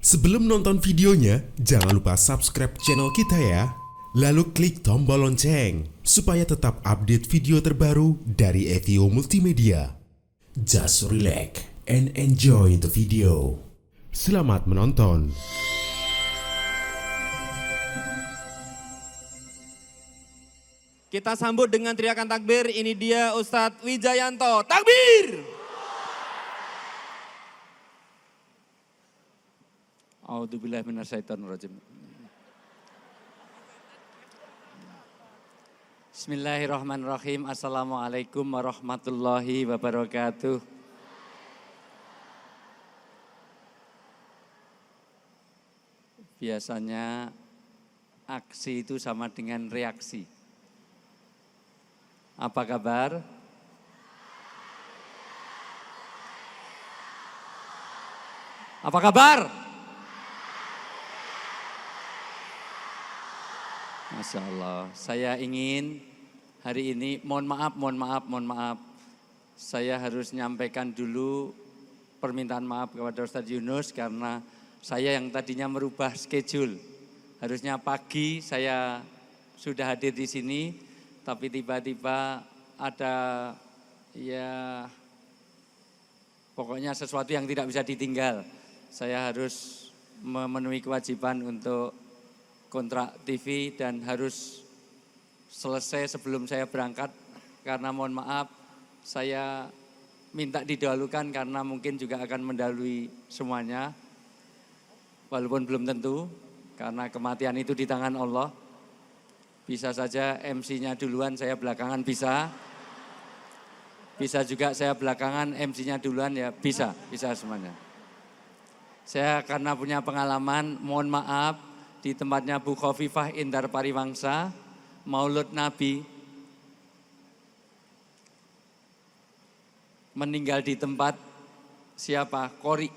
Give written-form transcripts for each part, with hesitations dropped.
Sebelum nonton videonya, jangan lupa subscribe channel kita ya. Lalu klik tombol lonceng supaya tetap update video terbaru dari Evio Multimedia. Just relax and enjoy the video. Selamat menonton. Kita sambut dengan teriakan takbir. Ini dia Ustadz Wijayanto. Takbir! A'udzubillahi minasyaitonirrajim. Bismillahirrahmanirrahim. Assalamualaikum warahmatullahi wabarakatuh. Biasanya aksi itu sama dengan reaksi. Apa kabar? Apa kabar? Masya Allah, saya ingin hari ini, mohon maaf. Saya harus nyampaikan dulu permintaan maaf kepada Ustadz Yunus karena saya yang tadinya merubah schedule. Harusnya pagi saya sudah hadir di sini. Tapi tiba-tiba ada pokoknya sesuatu yang tidak bisa ditinggal. Saya harus memenuhi kewajiban untuk kontrak TV dan harus selesai sebelum saya berangkat. Karena mohon maaf saya minta didahulukan karena mungkin juga akan mendahului semuanya. Walaupun belum tentu karena kematian itu di tangan Allah. Bisa saja MC-nya duluan, saya belakangan bisa. Bisa juga saya belakangan, MC-nya duluan ya bisa semuanya. Saya karena punya pengalaman, mohon maaf, di tempatnya Bu Khofifah Indar Pariwangsa, Maulud Nabi, meninggal di tempat siapa? Kori.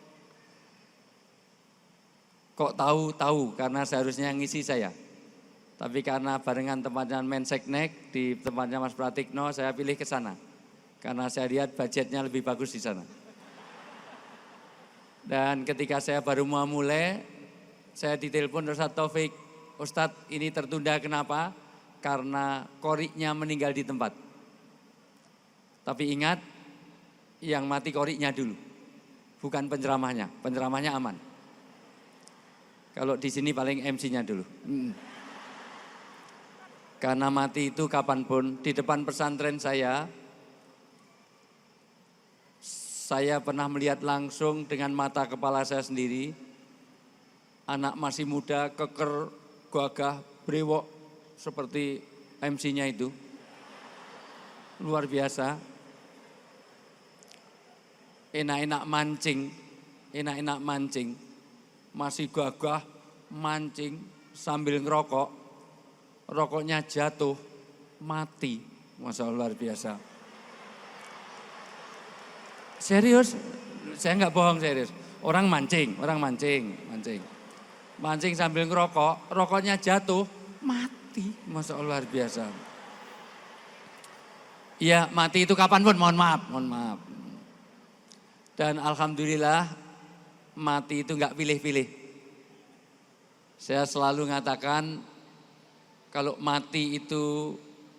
Kok tahu karena seharusnya ngisi saya. Tapi karena barengan tempatnya Menseknek di tempatnya Mas Pratikno, saya pilih ke sana. Karena saya lihat budgetnya lebih bagus di sana. Dan ketika saya baru mau mulai, saya ditelepon Ustadz Taufik. Ustadz ini tertunda kenapa? Karena koriknya meninggal di tempat. Tapi ingat, yang mati koriknya dulu. Bukan penceramahnya, penceramahnya aman. Kalau di sini paling MC-nya dulu. Karena mati itu kapanpun, di depan pesantren saya pernah melihat langsung dengan mata kepala saya sendiri, anak masih muda, keker, gagah, brewok, seperti MC-nya itu. Luar biasa. Enak-enak mancing, masih gagah, mancing, sambil ngerokok. Rokoknya jatuh, mati. Masya Allah, luar biasa. Serius, saya nggak bohong serius. Orang mancing. Mancing sambil ngerokok, rokoknya jatuh, mati. Masya Allah, luar biasa. Iya, mati itu kapanpun, mohon maaf. Dan alhamdulillah, mati itu nggak pilih-pilih. Saya selalu mengatakan, kalau mati itu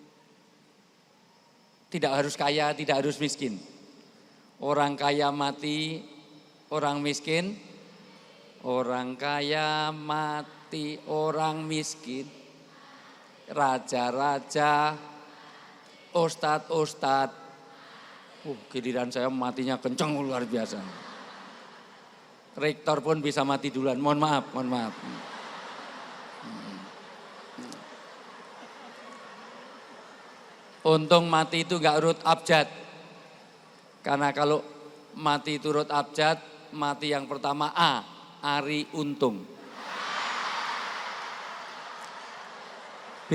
tidak harus kaya, tidak harus miskin. Orang kaya mati, orang miskin. Orang kaya mati, orang miskin. Raja-raja, ustadz. Giliran saya matinya kenceng luar biasa. Rektor pun bisa mati duluan, mohon maaf. Untung mati itu gak urut abjad. Karena kalau mati itu urut abjad, mati yang pertama A, Ari Untung. B,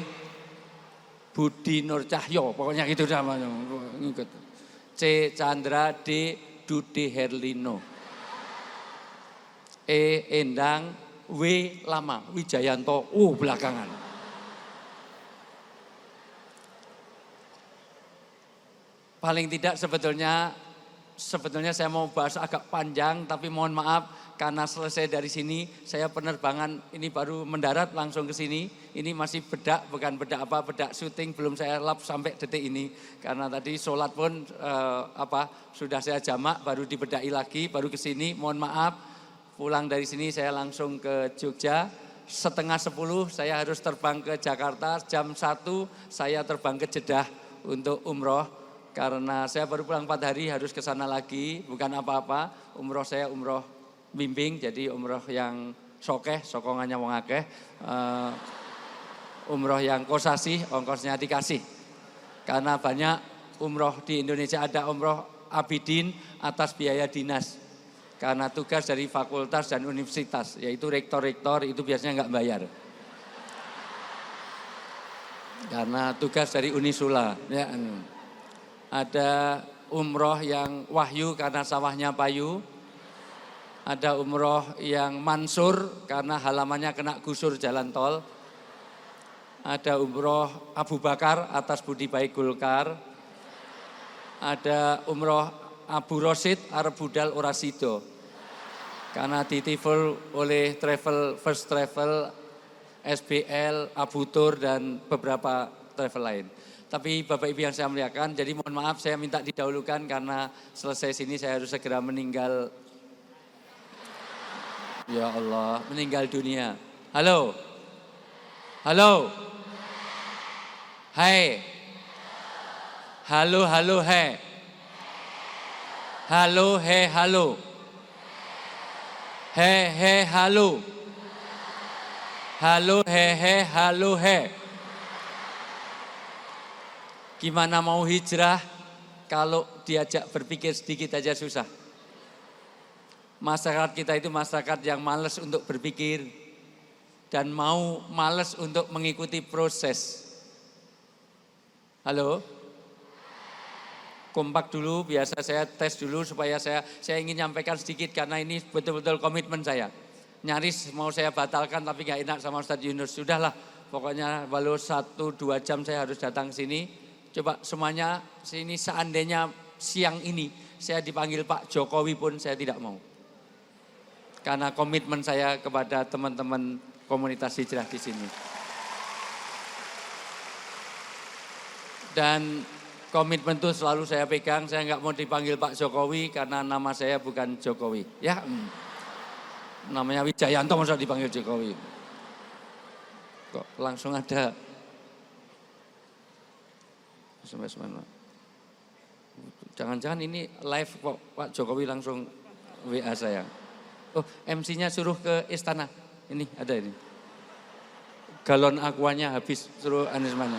Budi Nur Cahyo, pokoknya gitu namanya. C, Chandra. D, Dude Herlino. E, Endang. W, Lama, Wijayanto. Belakangan. Paling tidak sebetulnya sebetulnya saya mau bahas agak panjang, tapi mohon maaf karena selesai dari sini saya penerbangan ini baru mendarat langsung ke sini. Ini masih bedak, bukan bedak apa, bedak syuting, belum saya lap sampai detik ini. Karena tadi sholat pun sudah saya jamak, baru dibedai lagi, baru ke sini. Mohon maaf, pulang dari sini saya langsung ke Jogja. 9:30 saya harus terbang ke Jakarta, jam 1 saya terbang ke Jeddah untuk umroh. Karena saya baru pulang 4 hari harus ke sana lagi, bukan apa-apa. Umroh saya umroh bimbing, jadi umroh yang sokeh, sokongannya wong akeh. Umroh yang kosasih, ongkosnya dikasih. Karena banyak umroh di Indonesia, ada umroh abidin atas biaya dinas. Karena tugas dari fakultas dan universitas, yaitu rektor-rektor itu biasanya nggak bayar. Karena tugas dari Unisula. Ya. Ada umroh yang wahyu karena sawahnya payu. Ada umroh yang mansur karena halamannya kena gusur jalan tol. Ada umroh Abu Bakar atas budi baik Golkar. Ada umroh Abu Rosid arep budal ora sido. Karena ditiful oleh First Travel, SBL, Abu Tur dan beberapa travel lain. Tapi Bapak Ibu yang saya muliakan, jadi mohon maaf saya minta didahulukan karena selesai sini saya harus segera meninggal. Ya Allah, meninggal dunia. Halo? Halo? Hai? Halo, halo, hai? Halo, he, halo? He, he, halo? Halo, he, halo, he? Gimana mau hijrah kalau diajak berpikir sedikit aja susah. Masyarakat kita itu masyarakat yang malas untuk berpikir dan malas untuk mengikuti proses. Halo? Kompak dulu, biasa saya tes dulu supaya saya ingin nyampaikan sedikit karena ini betul-betul komitmen saya. Nyaris mau saya batalkan tapi gak enak sama Ustadz Yunus. Sudahlah, pokoknya walau 1-2 jam saya harus datang ke sini. Coba semuanya sini seandainya siang ini saya dipanggil Pak Jokowi pun saya tidak mau. Karena komitmen saya kepada teman-teman komunitas hijrah di sini. Dan komitmen itu selalu saya pegang, saya nggak mau dipanggil Pak Jokowi karena nama saya bukan Jokowi. Ya, namanya Wijayanto masa dipanggil Jokowi. Kok langsung ada jangan-jangan ini live kok Pak Jokowi langsung WA saya. Oh, MC-nya suruh ke istana. Ini ada ini. Galon aquanya habis, suruh Anies mana.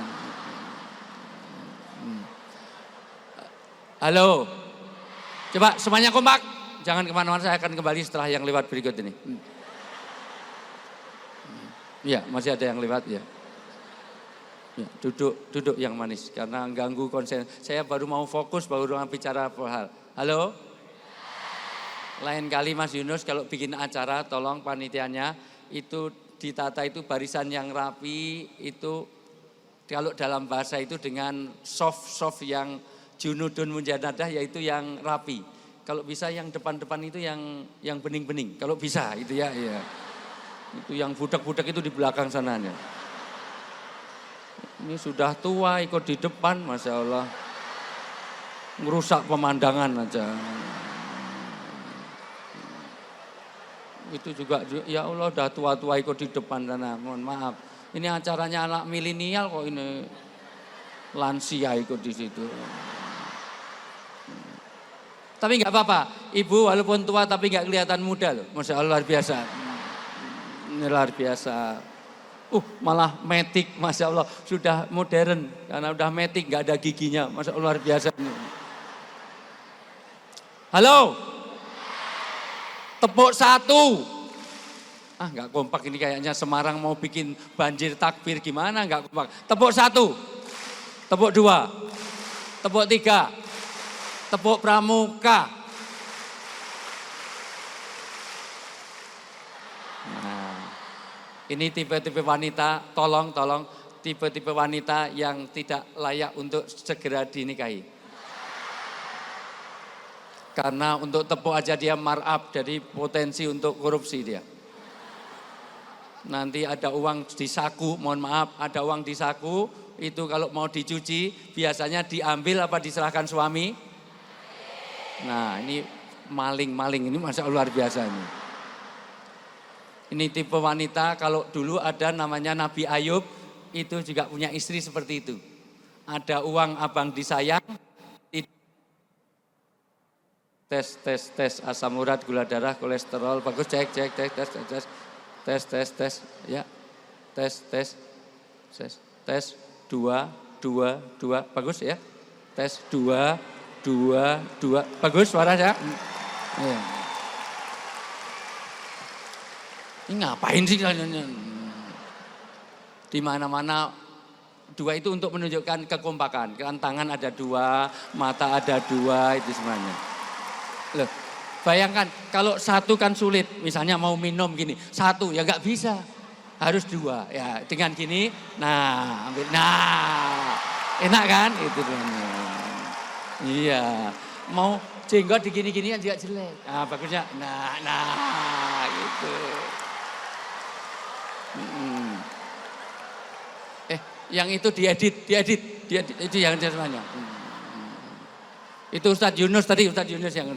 Halo. Coba semuanya kompak. Jangan kemana-mana, saya akan kembali setelah yang lewat berikut ini. Iya, masih ada yang lewat ya. Ya, duduk yang manis karena ganggu konsen. Saya baru mau fokus, baru mau bicara hal. Halo? Lain kali Mas Yunus kalau bikin acara tolong panitianya itu ditata itu barisan yang rapi, itu kalau dalam bahasa itu dengan soft yang junudun munjanadah yaitu yang rapi. Kalau bisa yang depan-depan itu yang bening-bening. Kalau bisa itu ya. Itu yang budak-budak itu di belakang sananya. Ini sudah tua ikut di depan, Masya Allah. Ngerusak pemandangan aja. Itu juga, ya Allah udah tua-tua ikut di depan sana, mohon maaf. Ini acaranya anak milenial kok ini lansia ikut di situ. Tapi nggak apa-apa, ibu walaupun tua tapi nggak kelihatan muda loh, Masya Allah luar biasa. Ini luar biasa. Malah metik, Masya Allah sudah modern karena udah metik nggak ada giginya, Masya Allah luar biasa. Halo, tepuk 1. Nggak kompak ini kayaknya Semarang mau bikin banjir takbir gimana nggak kompak. Tepuk 1, tepuk 2, tepuk 3, tepuk pramuka. Ini tipe-tipe wanita, tolong tipe-tipe wanita yang tidak layak untuk segera dinikahi. Karena untuk tepuk aja dia markup, jadi potensi untuk korupsi dia. Nanti ada uang di saku, mohon maaf, ada uang di saku, itu kalau mau dicuci biasanya diambil apa diserahkan suami? Nah ini maling-maling ini masa luar biasa ini. Ini tipe wanita, kalau dulu ada namanya Nabi Ayub, itu juga punya istri seperti itu. Ada uang abang disayang, tes asam urat, gula darah, kolesterol, bagus, cek tes ya, tes 2 bagus ya, tes 2 bagus suaranya. Ya. Ini ngapain sih di mana-mana 2 itu untuk menunjukkan kekompakan, kan tangan ada 2, mata ada 2, itu semuanya. Loh, bayangkan kalau 1 kan sulit, misalnya mau minum gini, 1 ya nggak bisa, harus 2 ya dengan gini, nah ambil, nah enak kan itu namanya. Iya, mau jenggot digini-gini kan juga jelek, nah bagusnya, nah gitu. Yang itu diedit itu yang semuanya. Itu Ustadz Yunus tadi, Ustadz Yunus yang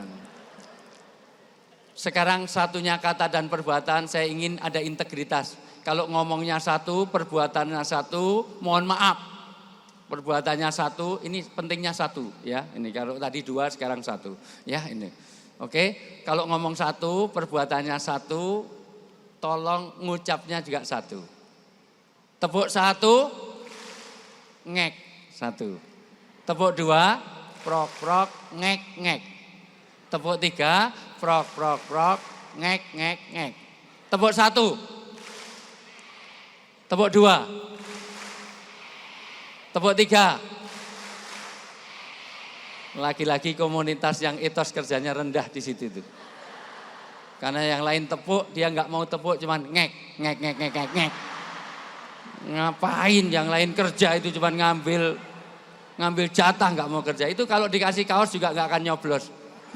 sekarang satunya kata dan perbuatan saya ingin ada integritas. Kalau ngomongnya 1, perbuatannya 1, mohon maaf. Perbuatannya 1, ini pentingnya 1 ya. Ini kalau tadi 2 sekarang 1 ya ini. Oke, kalau ngomong 1, perbuatannya 1, tolong ngucapnya juga 1. Tepuk 1, ngek 1. Tepuk 2, prok prok ngek ngek. Tepuk 3, prok prok prok ngek ngek ngek. Tepuk 1. Tepuk 2. Tepuk 3. Lagi-lagi komunitas yang etos kerjanya rendah di situ itu. Karena yang lain tepuk, dia nggak mau tepuk, cuman ngek ngek ngek ngek ngek ngek. Ngapain yang lain kerja itu cuman ngambil jatah, nggak mau kerja. Itu kalau dikasih kaos juga nggak akan nyoblos.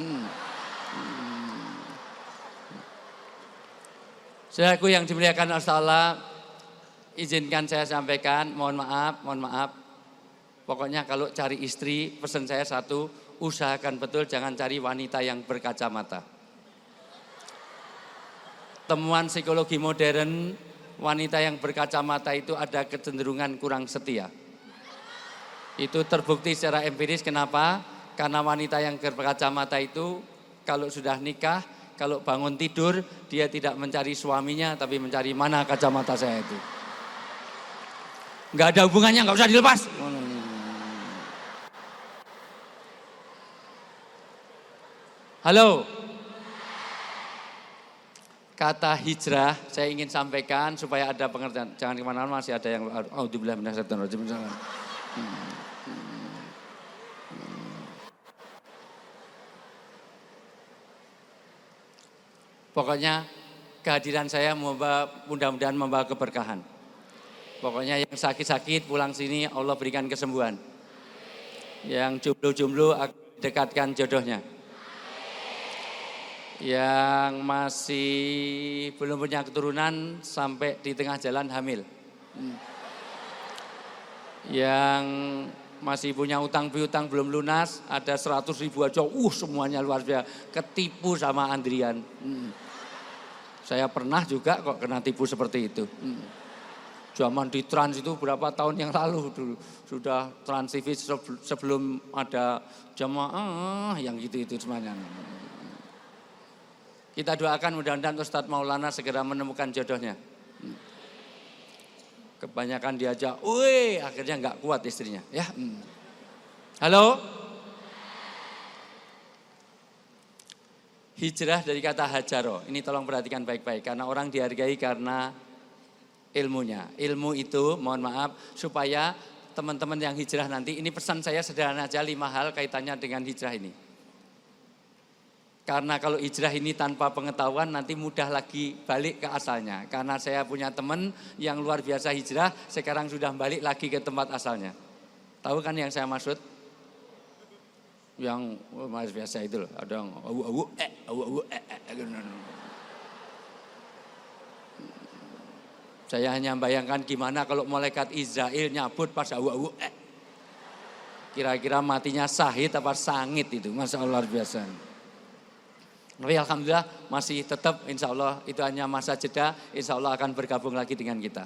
Saudaraku yang dimuliakan Allah, izinkan saya sampaikan, mohon maaf. Pokoknya kalau cari istri, pesan saya 1, usahakan betul jangan cari wanita yang berkacamata. Temuan psikologi modern, wanita yang berkacamata itu ada kecenderungan kurang setia. Itu terbukti secara empiris. Kenapa? Karena wanita yang berkacamata itu kalau sudah nikah, kalau bangun tidur, dia tidak mencari suaminya, tapi mencari mana kacamata saya itu. Nggak ada hubungannya, nggak usah dilepas. Halo. Kata hijrah saya ingin sampaikan supaya ada pengertian. Jangan kemana-mana, masih ada yang auzubillah minasyaitonir rajim. Pokoknya kehadiran saya mudah-mudahan membawa keberkahan. Pokoknya yang sakit-sakit pulang sini Allah berikan kesembuhan. Yang jomblo-jomblo dekatkan jodohnya. Yang masih belum punya keturunan sampai di tengah jalan hamil. Yang masih punya utang piutang belum lunas, ada 100.000 aja, semuanya luar biasa, ketipu sama Andrian. Saya pernah juga kok kena tipu seperti itu. Zaman di Trans itu berapa tahun yang lalu dulu, sudah Trans TV sebelum ada jamaah yang gitu-itu semuanya. Kita doakan mudah-mudahan Ustadz Maulana segera menemukan jodohnya. Kebanyakan diajak, akhirnya nggak kuat istrinya. Ya, halo. Hijrah dari kata hajaro. Ini tolong perhatikan baik-baik karena orang dihargai karena ilmunya. Ilmu itu, mohon maaf, supaya teman-teman yang hijrah nanti, ini pesan saya sederhana aja 5 hal kaitannya dengan hijrah ini. Karena kalau hijrah ini tanpa pengetahuan nanti mudah lagi balik ke asalnya. Karena saya punya teman yang luar biasa hijrah, sekarang sudah balik lagi ke tempat asalnya. Tahu kan yang saya maksud? yang mas biasa itu loh, ada yang Saya hanya bayangkan gimana kalau malaikat Israel nyabut pas kira-kira matinya sahid apa sangit itu, Masya Allah luar biasa. Tapi alhamdulillah masih tetap, insya Allah itu hanya masa jeda, insya Allah akan bergabung lagi dengan kita.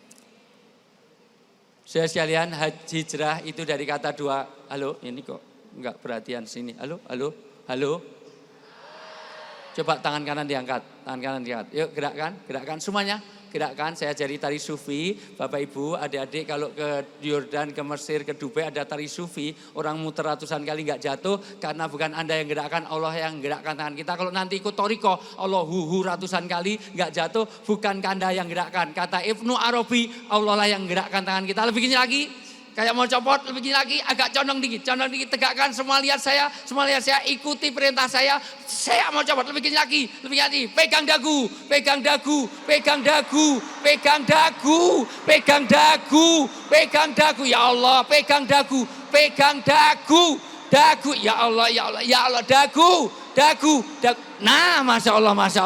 Saudara sekalian, hijrah itu dari kata dua. Halo, ini kok enggak perhatian sini. Halo, halo, halo. Coba tangan kanan diangkat, tangan kanan diangkat. Yuk gerakkan semuanya. Gerakkan, saya jadi tari sufi. Bapak Ibu, adik-adik kalau ke Yordan, ke Mesir, ke Dubai ada tari sufi. Orang muter ratusan kali enggak jatuh karena bukan Anda yang gerakkan, Allah yang gerakkan tangan kita. Kalau nanti ikut toriko, Allah ratusan kali enggak jatuh, bukan Anda yang gerakkan. Kata Ibnu Arabi, Allah lah yang gerakkan tangan kita. Lebih gini lagi. Kayak mau copot, lebih gini lagi, agak condong dikit, tegakkan, semua lihat saya, ikuti perintah saya mau copot, lebih gini lagi, pegang dagu, ya Allah, pegang dagu, ya Allah, dagu, nah Masya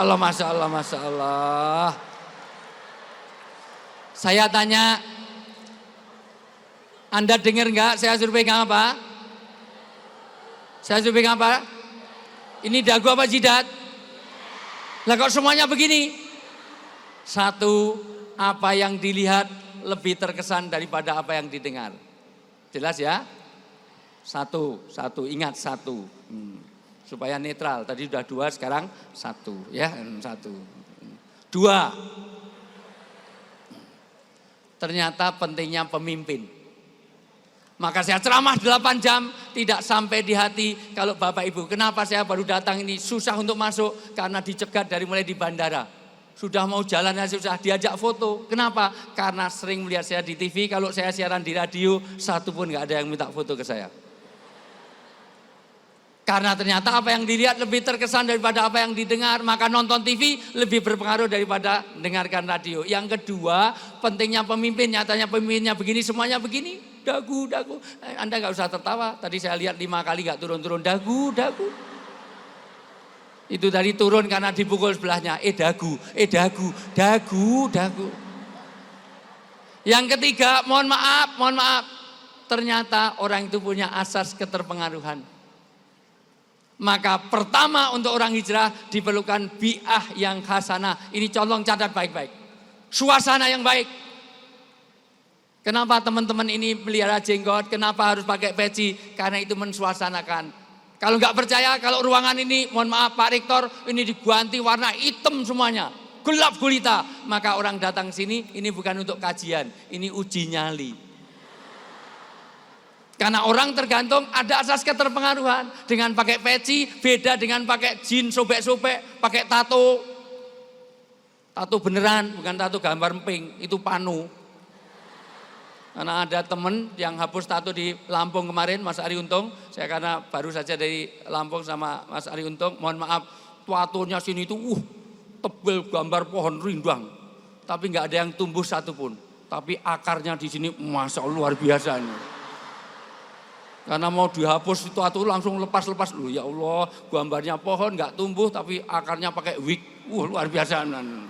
Allah. Saya tanya, Anda dengar enggak saya suruh pegang apa? Ini dagu apa jidat? Lah kok semuanya begini? Satu, apa yang dilihat lebih terkesan daripada apa yang didengar. Jelas ya? Satu, ingat satu. Supaya netral, tadi sudah dua, sekarang satu. Ya, satu. Dua, ternyata pentingnya pemimpin. Maka saya ceramah 8 jam, tidak sampai di hati. Kalau Bapak Ibu, kenapa saya baru datang ini susah untuk masuk? Karena dicegat dari mulai di bandara. Sudah mau jalan, susah diajak foto. Kenapa? Karena sering melihat saya di TV, kalau saya siaran di radio, satu pun gak ada yang minta foto ke saya. Karena ternyata apa yang dilihat lebih terkesan daripada apa yang didengar. Maka nonton TV lebih berpengaruh daripada dengarkan radio. Yang kedua, pentingnya pemimpin. Nyatanya pemimpinnya begini, semuanya begini. Dagu. Anda gak usah tertawa. Tadi saya lihat 5 kali gak turun-turun. Dagu. Itu tadi turun karena dipukul sebelahnya. Dagu. Yang ketiga, mohon maaf. Ternyata orang itu punya asas keterpengaruhan. Maka pertama untuk orang hijrah diperlukan bi'ah yang hasanah. Ini colong catat baik-baik. Suasana yang baik. Kenapa teman-teman ini melihara jenggot? Kenapa harus pakai peci? Karena itu mensuasanakan. Kalau nggak percaya, kalau ruangan ini, mohon maaf Pak Rektor, ini diganti warna hitam semuanya. Gelap gulita. Maka orang datang sini, ini bukan untuk kajian. Ini uji nyali. Karena orang tergantung ada asas keterpengaruhan. Dengan pakai peci, beda dengan pakai jin sobek-sobek, pakai tato. Tato beneran, bukan tato gambar emping, itu panu. Karena ada teman yang hapus tato di Lampung kemarin, Mas Ari Untung. Saya karena baru saja dari Lampung sama Mas Ari Untung, mohon maaf, tatonya sini itu tebel gambar pohon rindang. Tapi nggak ada yang tumbuh satupun. Tapi akarnya di sini, Masya Allah luar biasa ini. Karena mau dihapus itu tato langsung lepas dulu. Ya Allah, gambarnya pohon nggak tumbuh, tapi akarnya pakai wig. Luar biasa.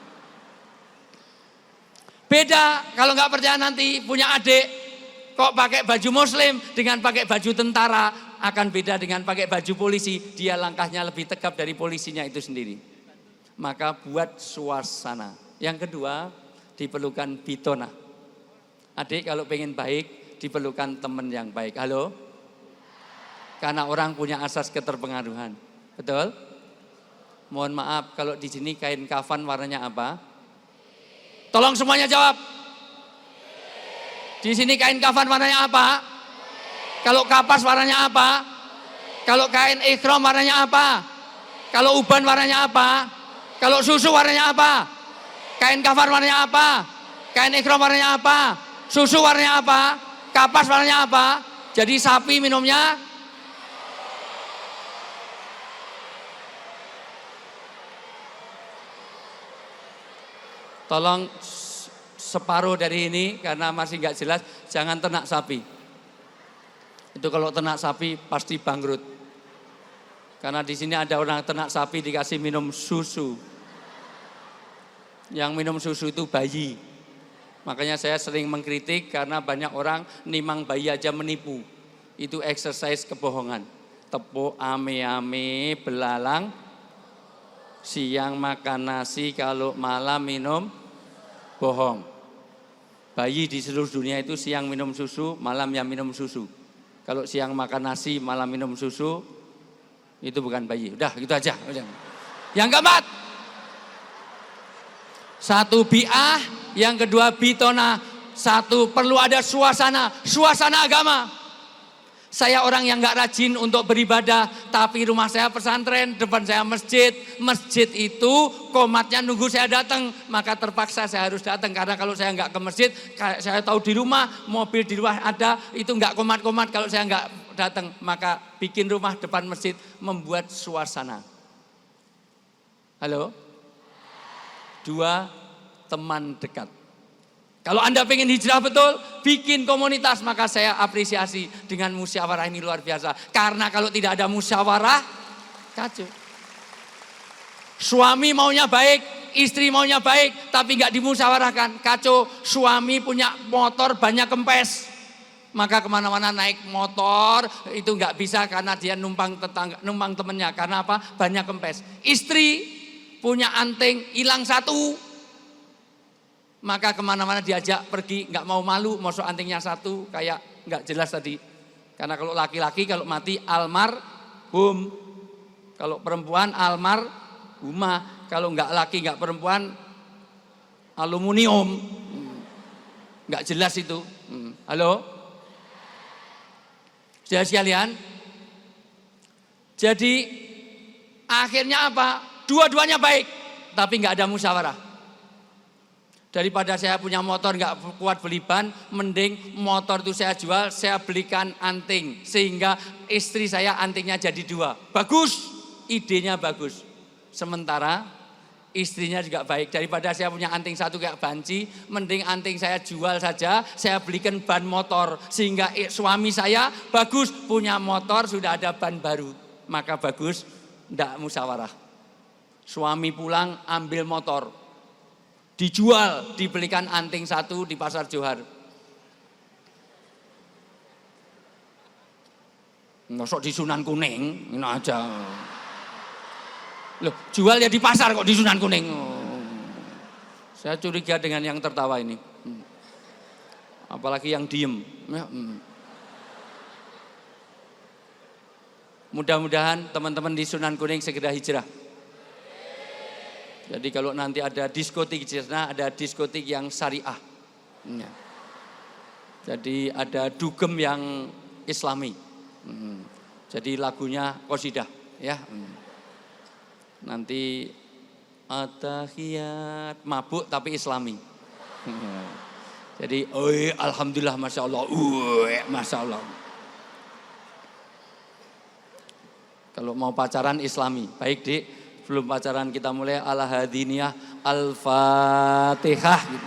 Beda kalau nggak percaya nanti punya adik kok pakai baju muslim dengan pakai baju tentara akan beda dengan pakai baju polisi. Dia langkahnya lebih tegap dari polisinya itu sendiri. Maka buat suasana. Yang kedua diperlukan bitona. Adik kalau pengen baik diperlukan teman yang baik. Halo? Karena orang punya asas keterpengaruhan. Betul? Mohon maaf kalau di sini kain kafan warnanya apa? Tolong semuanya jawab. Di sini kain kafan warnanya apa? Kalau kapas warnanya apa? Kalau kain ikhram warnanya apa? Kalau uban warnanya apa? Kalau susu warnanya apa? Kain kafan warnanya apa? Kain ikhram warnanya apa? Susu warnanya apa? Kapas warnanya apa? Jadi sapi minumnya tolong separuh dari ini karena masih nggak jelas, jangan ternak sapi. Itu kalau ternak sapi pasti bangkrut. Karena di sini ada orang ternak sapi dikasih minum susu. Yang minum susu itu bayi. Makanya saya sering mengkritik karena banyak orang nimang bayi aja menipu. Itu exercise kebohongan. Tepuk ame-ame belalang, siang makan nasi, kalau malam minum bohong. Bayi di seluruh dunia itu siang minum susu, malam ya minum susu. Kalau siang makan nasi, malam minum susu, itu bukan bayi. Udah gitu aja. Yang keempat, satu bi'ah, yang kedua bitona. Satu, perlu ada suasana agama. Saya orang yang gak rajin untuk beribadah, tapi rumah saya pesantren, depan saya masjid. Masjid itu komatnya nunggu saya datang, maka terpaksa saya harus datang. Karena kalau saya gak ke masjid, saya tahu di rumah, mobil di luar ada, itu gak komat-komat kalau saya gak datang. Maka bikin rumah depan masjid, membuat suasana. Halo? 2, teman dekat. Kalau Anda pengen hijrah betul, bikin komunitas, maka saya apresiasi dengan musyawarah ini luar biasa. Karena kalau tidak ada musyawarah, kacau. Suami maunya baik, istri maunya baik, tapi nggak dimusyawarahkan, kacau. Suami punya motor banyak kempes, maka kemana-mana naik motor itu nggak bisa karena dia numpang temennya. Karena apa? Banyak kempes. Istri punya anting hilang 1. Maka kemana-mana diajak pergi, nggak mau malu, masuk antingnya 1, kayak nggak jelas tadi. Karena kalau laki-laki kalau mati almarhum, kalau perempuan almarhumah, kalau nggak laki nggak perempuan aluminium, nggak jelas itu. Halo, saudara sekalian. Jadi akhirnya apa? Dua-duanya baik, tapi nggak ada musyawarah. Daripada saya punya motor nggak kuat beli ban, mending motor itu saya jual, saya belikan anting. Sehingga istri saya antingnya jadi 2. Bagus, idenya bagus. Sementara istrinya juga baik. Daripada saya punya anting 1 kayak banci, mending anting saya jual saja, saya belikan ban motor. Sehingga suami saya bagus, punya motor sudah ada ban baru. Maka bagus, enggak musyawarah. Suami pulang ambil motor. Dijual, dibelikan anting 1 di pasar Johar. Masuk di Sunan Kuning, ini aja. Loh, jual ya di pasar kok di Sunan Kuning. Saya curiga dengan yang tertawa ini. Apalagi yang diem. Mudah-mudahan teman-teman di Sunan Kuning segera hijrah. Jadi kalau nanti ada diskotik di sana, ada diskotik yang syariah. Jadi ada dugem yang islami. Jadi lagunya qasidah, ya. Nanti atahiyat, mabuk tapi islami. Jadi, alhamdulillah, masya Allah, masya Allah. Kalau mau pacaran islami, baik Dik. Belum pacaran kita mulai ala hadiniyah al-fatihah gitu.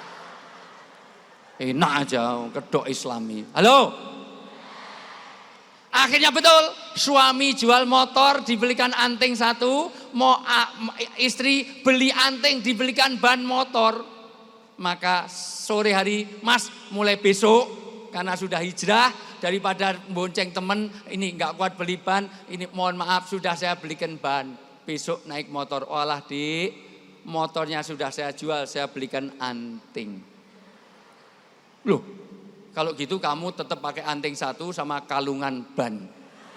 Enak aja kedok islami. Halo. Akhirnya betul, suami jual motor dibelikan anting 1, mau istri beli anting dibelikan ban motor. Maka sore hari, Mas mulai besok karena sudah hijrah, daripada bonceng temen ini nggak kuat beli ban, ini mohon maaf sudah saya belikan ban. Besok naik motor, olah di motornya sudah saya jual, saya belikan anting. Loh, kalau gitu kamu tetap pakai anting 1 sama kalungan ban.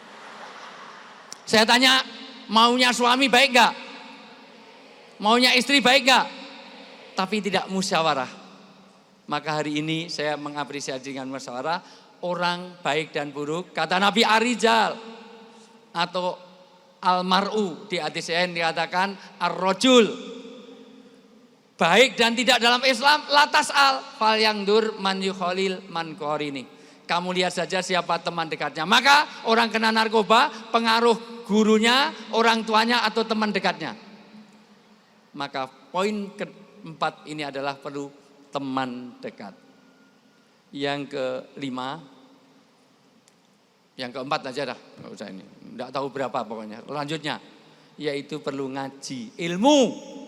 Saya tanya, maunya suami baik gak? Maunya istri baik gak? Tapi tidak musyawarah. Maka hari ini saya mengapresiasi dengan musyawarah. Orang baik dan buruk, kata Nabi Ar-Rijal atau Al-Mar'u di hadis yang dikatakan ar-rajul baik dan tidak dalam Islam latas al fal yang dur man yukhalil man qarini. Kamu lihat saja siapa teman dekatnya. Maka orang kena narkoba pengaruh gurunya, orang tuanya atau teman dekatnya. Maka poin keempat ini adalah perlu teman dekat. Yang kelima, yang keempat aja dah, nggak usah ini. enggak tahu berapa pokoknya. Lanjutnya, yaitu perlu ngaji, ilmu.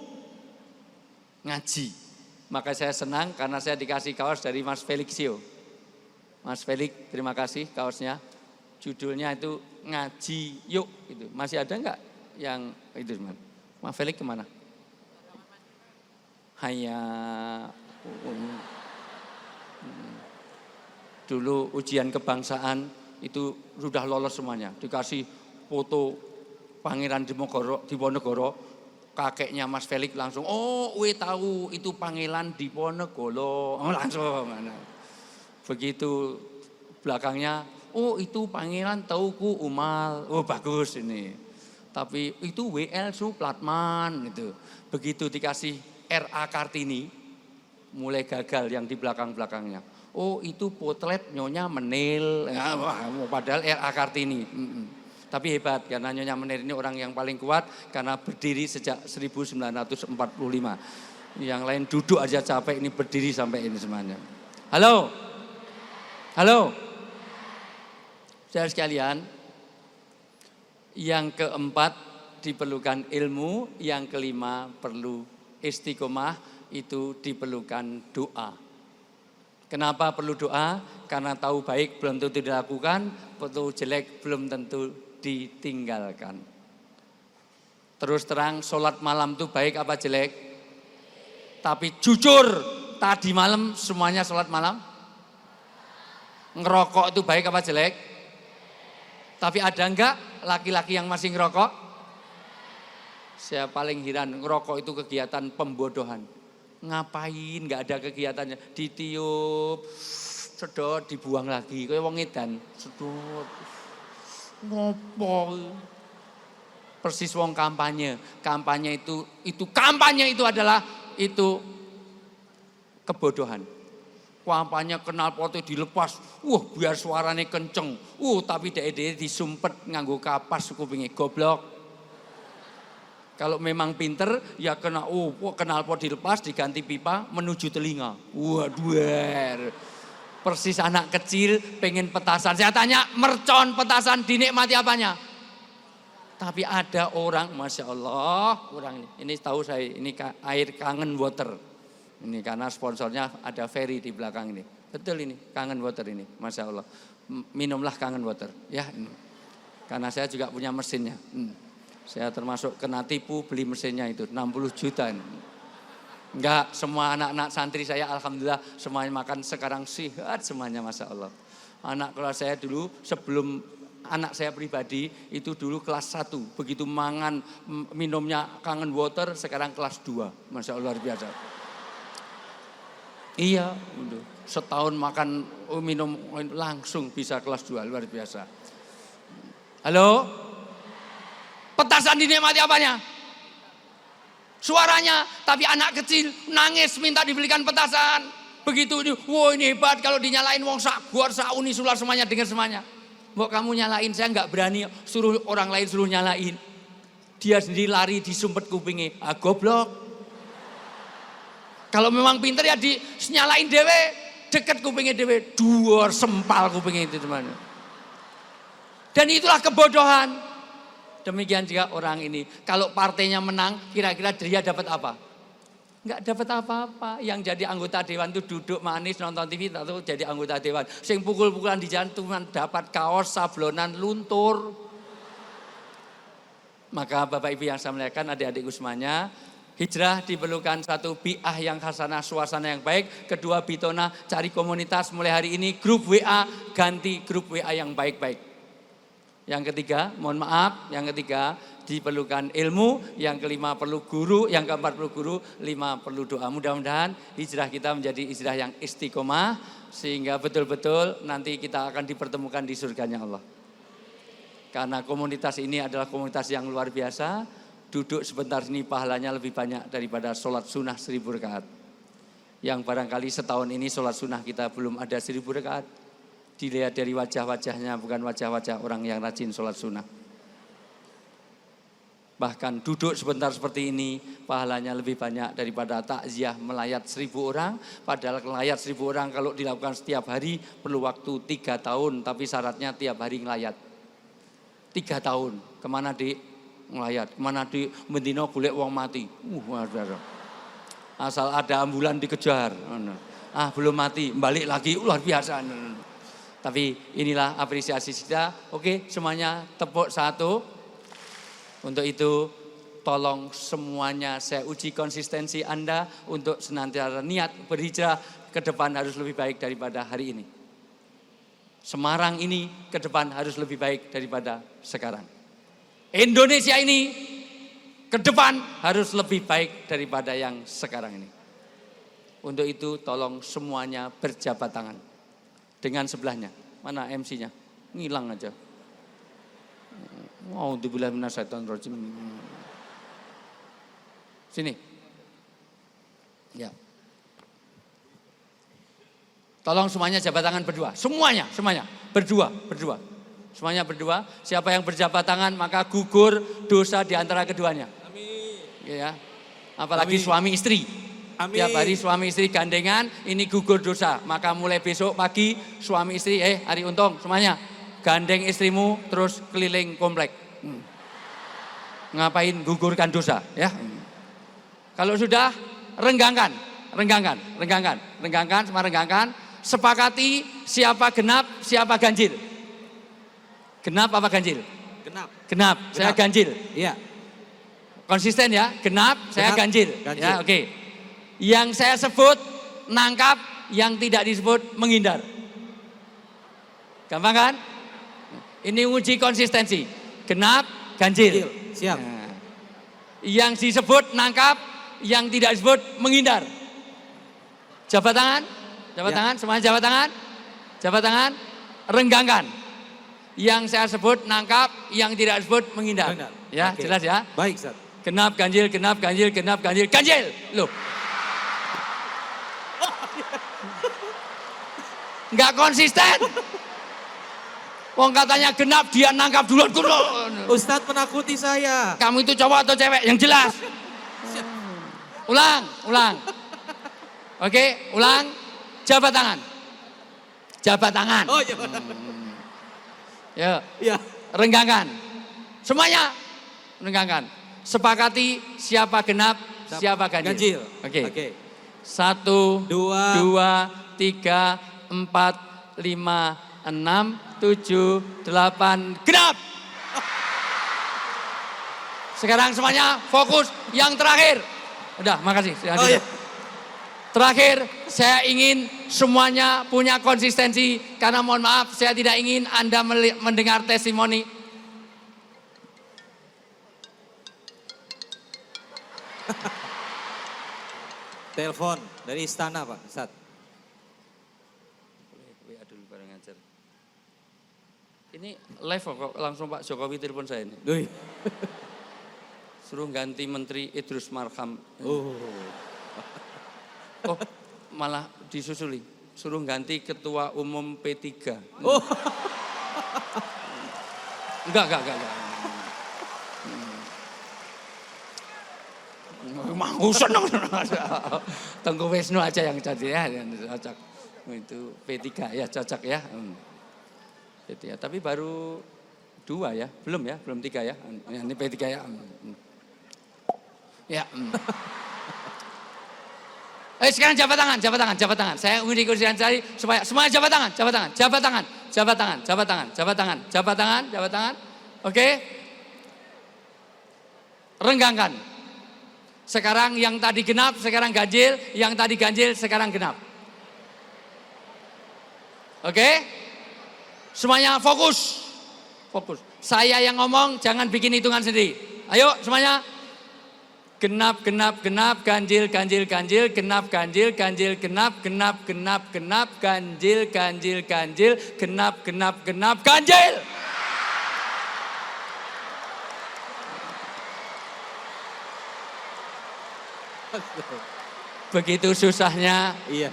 Ngaji. Maka saya senang karena saya dikasih kaos dari Mas Felixio. Mas Felix, terima kasih kaosnya. Judulnya itu ngaji yuk. Itu masih ada enggak yang itu teman? Mas Felix kemana? Hanya dulu ujian kebangsaan itu sudah lolos semuanya. Dikasih foto Pangeran Diponegoro, kakeknya Mas Felix langsung, oh tahu itu Pangeran Diponegoro, langsung. Begitu belakangnya, oh itu Pangeran Teuku Umal, oh bagus ini. Tapi itu WL Supratman gitu. Begitu dikasih RA Kartini, mulai gagal yang di belakang-belakangnya. Oh itu potret Nyonya Menil, ya, padahal RA Kartini. Tapi hebat karena Nyonya Menir ini orang yang paling kuat karena berdiri sejak 1945. Yang lain duduk aja capek, ini berdiri sampai ini semuanya. Halo. Halo. Saudara sekalian, yang keempat diperlukan ilmu, yang kelima perlu istiqomah, itu diperlukan doa. Kenapa perlu doa? Karena tahu baik belum tentu dilakukan, tahu jelek belum tentu ditinggalkan. Terus terang, sholat malam itu baik apa jelek? Tapi jujur, tadi malam semuanya sholat malam? Ngerokok itu baik apa jelek? Tapi ada enggak laki-laki yang masih ngerokok? Saya paling heran, ngerokok itu kegiatan pembodohan. Ngapain, enggak ada kegiatannya. Ditiup, sedot, dibuang lagi. Kayak wong edan, sedot. Ngopo? Persis wong kampanye. Kampanye itu adalah itu kebodohan. Kampanye knalpotnya dilepas. Biar suaranya kenceng. Tapi dek disumpet nganggo kapas kupingnya. Goblok. Kalau memang pinter ya kena knalpot dilepas diganti pipa menuju telinga. Waduh. Persis anak kecil pengen petasan. Saya tanya, mercon petasan dinikmati apanya? Tapi ada orang, Masya Allah, orang ini tahu saya, ini air kangen water. Ini karena sponsornya ada ferry di belakang ini. Betul ini, kangen water ini, Masya Allah. Minumlah kangen water, ya. Ini. Karena saya juga punya mesinnya. Saya termasuk kena tipu beli mesinnya itu, 60 juta. Enggak, semua anak-anak santri saya alhamdulillah semuanya makan sekarang sehat semuanya, Masya Allah. Anak kelas saya dulu sebelum anak saya pribadi itu dulu kelas 1. Begitu mangan minumnya kangen water sekarang kelas 2. Masya Allah luar biasa. Iya, setahun makan minum langsung bisa kelas 2 luar biasa. Halo? Petasan dinikmati apanya? Suaranya, tapi anak kecil nangis minta dibelikan petasan. Begitu ini, ini hebat kalau dinyalain wong sak uni sular semuanya dengar semuanya. Mbok kamu nyalain, saya enggak berani suruh orang lain suruh nyalain. Dia sendiri lari disumpet kupingnya. Goblok. Kalau memang pinter ya nyalain dewe, deket kupingnya dewe, duor sempal kupingnya itu teman. Dan itulah kebodohan. Demikian juga orang ini. Kalau partainya menang, kira-kira dia dapat apa? Enggak dapat apa-apa. Yang jadi anggota dewan itu duduk manis nonton TV, atau jadi anggota dewan. Sing pukul-pukulan di jantungan dapat kaos sablonan luntur. Maka Bapak Ibu yang saya muliakan, adik-adik semuanya, hijrah diperlukan satu bi'ah yang hasanah, suasana yang baik. Kedua bitona, cari komunitas mulai hari ini grup WA, ganti grup WA yang baik-baik. Yang ketiga, mohon maaf, yang ketiga diperlukan ilmu, yang kelima perlu guru, yang keempat perlu guru, 5 perlu doa. Mudah-mudahan hijrah kita menjadi hijrah yang istiqomah sehingga betul-betul nanti kita akan dipertemukan di surganya Allah. Karena komunitas ini adalah komunitas yang luar biasa, duduk sebentar ini pahalanya lebih banyak daripada sholat sunnah 1000 rakaat. Yang barangkali setahun ini sholat sunnah kita belum ada 1000 rakaat. Dilihat dari wajah-wajahnya, bukan wajah-wajah orang yang rajin sholat sunnah. Bahkan duduk sebentar seperti ini, pahalanya lebih banyak daripada takziah melayat 1000 orang. Padahal melayat 1000 orang kalau dilakukan setiap hari perlu waktu 3 tahun, tapi syaratnya tiap hari ngelayat. 3 tahun. Kemana di ngelayat, kemana di mendino golek wong mati. Asal ada ambulan dikejar. Belum mati, balik lagi, luar biasa. Tapi inilah apresiasi kita. Oke, semuanya tepuk satu. Untuk itu tolong semuanya saya uji konsistensi Anda untuk senantiasa niat berhijrah ke depan harus lebih baik daripada hari ini. Semarang ini ke depan harus lebih baik daripada sekarang. Indonesia ini ke depan harus lebih baik daripada yang sekarang ini. Untuk itu tolong semuanya berjabat tangan dengan sebelahnya. Mana MC-nya? Ngilang aja. A'udzubillahi minasyaitonir rajim. Sini. Ya. Tolong semuanya jabat tangan berdua. Semuanya berdua. Semuanya berdua. Siapa yang berjabat tangan maka gugur dosa di antara keduanya. Amin. Ya. Apalagi Amin. suami istri. Amin. Tiap hari suami istri gandengan, ini gugur dosa. Maka mulai besok pagi suami istri, Hari Untung semuanya gandeng istrimu terus keliling komplek. Ngapain gugurkan dosa, ya? Kalau sudah renggangkan. Sepakati siapa genap, siapa ganjil. Genap apa ganjil? Genap. Saya ganjil. Iya. Konsisten ya, genap, saya ganjil. Ganjil. Ya, oke. Yang saya sebut nangkap, yang tidak disebut menghindar. Gampang kan? Ini uji konsistensi. Genap, ganjil. Siap. Nah, yang disebut nangkap, yang tidak disebut menghindar. Jabat tangan, semuanya jabat tangan, renggangkan. Yang saya sebut nangkap, yang tidak disebut menghindar. Benar. Ya, Oke. jelas ya. Baik, Ustaz. Genap, ganjil. Loh. Enggak konsisten. Wong katanya genap, dia nangkap duluan. Ustadz menakuti saya. Kamu itu cowok atau cewek? Yang jelas. Ulang. Oke, ulang. Jabat tangan. Oh iya. Ya, Iya. renggangkan. Semuanya renggangkan. Sepakati siapa genap, siapa ganjil. Oke. 1, 2, 3, 4, 5, 6, 7, 8, genap. Sekarang semuanya fokus yang terakhir. Udah, makasih. Oh iya. Terakhir, saya ingin semuanya punya konsistensi karena mohon maaf, saya tidak ingin Anda mendengar testimoni. Telepon dari istana, Pak Ustadz. WA dulu bareng ajar. Ini live kok, langsung Pak Jokowi telepon saya ini. Duh. Suruh ganti Menteri Idrus Marham. Oh. Malah disusuli. Suruh ganti Ketua Umum P3. Oh. Enggak. Mau seneng. Tengku Wisnu aja yang jadi ya, yang cocok. Itu P3 ya, cocok ya. P3, tapi baru 2 ya, belum 3 ya. Ini P3 ya. Ya. Sekarang jabat tangan. Saya ingin kursian cari supaya semuanya jabat tangan. Oke. Renggangkan. Sekarang yang tadi genap, sekarang ganjil, yang tadi ganjil, sekarang genap. Oke? Semuanya fokus. Saya yang ngomong, jangan bikin hitungan sendiri. Ayo semuanya. Genap, ganjil, genap, ganjil, genap, ganjil. Begitu susahnya. Iya.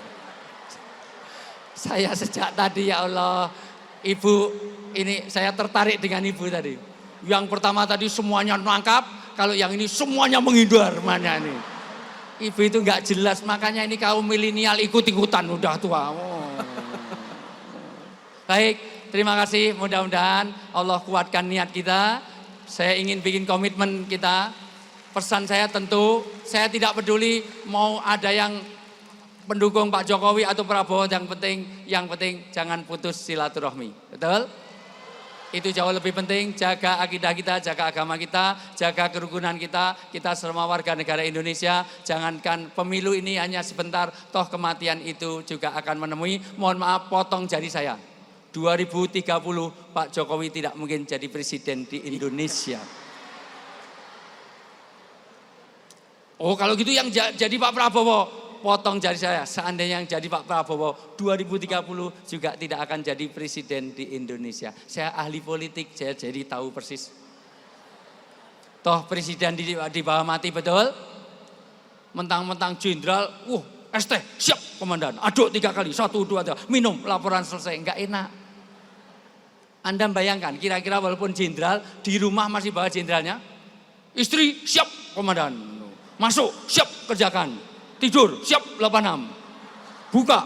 Saya sejak tadi ya Allah, Ibu, ini saya tertarik dengan Ibu tadi. Yang pertama tadi semuanya nangkap, kalau yang ini semuanya menghindar mana nih. Ibu itu nggak jelas, makanya ini kaum milenial ikut-ikutan udah tua. Baik, Terima kasih, mudah-mudahan Allah kuatkan niat kita. Saya ingin bikin komitmen kita. Pesan saya tentu, saya tidak peduli mau ada yang pendukung Pak Jokowi atau Prabowo, yang penting jangan putus silaturahmi. Betul? Itu jauh lebih penting, jaga akidah kita, jaga agama kita, jaga kerukunan kita semua warga negara Indonesia. Jangankan pemilu ini hanya sebentar, toh kematian itu juga akan menemui. Mohon maaf, potong jari saya. 2030 Pak Jokowi tidak mungkin jadi presiden di Indonesia. Oh kalau gitu yang jadi Pak Prabowo. Potong jari saya, seandainya yang jadi Pak Prabowo 2030 juga tidak akan jadi presiden di Indonesia. Saya ahli politik, saya jadi tahu persis. Toh presiden di bawah mati, betul? Mentang-mentang jenderal, ST, siap komandan, aduk 3 kali, 1, 2, 3, minum, laporan selesai, enggak enak. Anda bayangkan, kira-kira walaupun jenderal, di rumah masih bawa jenderalnya, istri, siap komandan, masuk, siap kerjakan. Tidur, siap 86. Buka.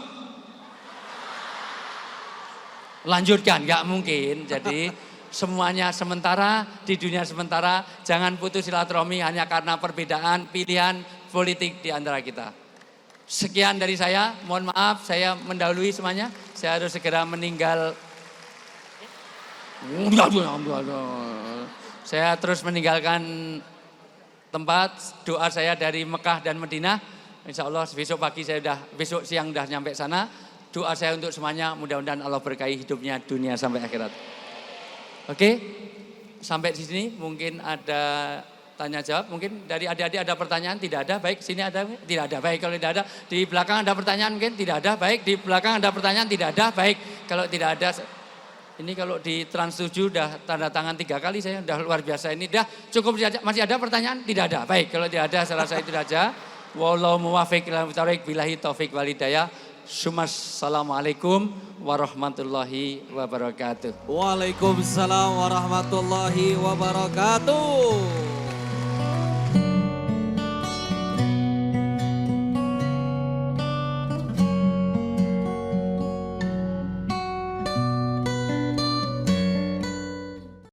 Lanjutkan, nggak mungkin. Jadi semuanya sementara, di dunia sementara. Jangan putus silaturahmi hanya karena perbedaan pilihan politik di antara kita. Sekian dari saya, mohon maaf saya mendahului semuanya. Saya harus segera meninggal. Saya terus meninggalkan tempat. Doa saya dari Mekah dan Madinah. Insya Allah besok siang udah nyampe sana. Doa saya untuk semuanya, mudah-mudahan Allah berkahi hidupnya dunia sampai akhirat. Oke, sampai di sini mungkin ada tanya jawab. Mungkin dari adik-adik ada pertanyaan, tidak ada. Baik, sini ada, tidak ada. Baik, kalau tidak ada. Di belakang ada pertanyaan mungkin, tidak ada. Baik, di belakang ada pertanyaan, tidak ada. Baik, kalau tidak ada. Ini kalau di Trans 7 udah tanda tangan 3 kali, saya udah luar biasa. Ini udah cukup, masih ada pertanyaan? Tidak ada. Baik, kalau tidak ada, saya rasa itu saja. Wallahu muwaffiq ila aqwamit billahi taufik walhidayah. Assalamualaikum warahmatullahi wabarakatuh. Waalaikumsalam warahmatullahi wabarakatuh.